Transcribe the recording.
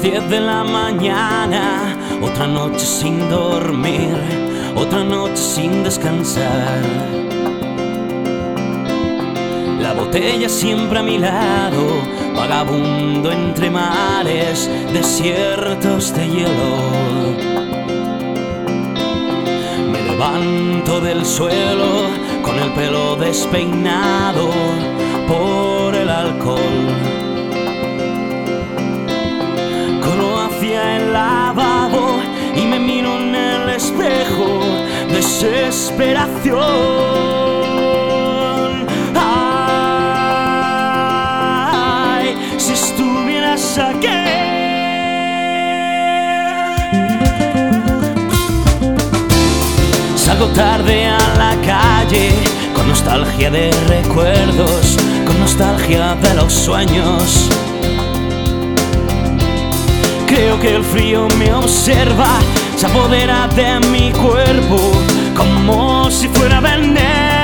10 de la mañana, otra noche sin dormir, otra noche sin descansar. La botella siempre a mi lado, vagabundo entre mares desiertos de hielo. Me levanto del suelo con el pelo despeinado por el alcohol. Corro hacia el lavabo y me miro en el espejo, desesperación. Ay, si estuvieras aquí. Salgo tarde a la calle, con nostalgia de recuerdos, con nostalgia de los sueños. Creo que el frío me observa, se apodera de mi cuerpo como si fuera veneno.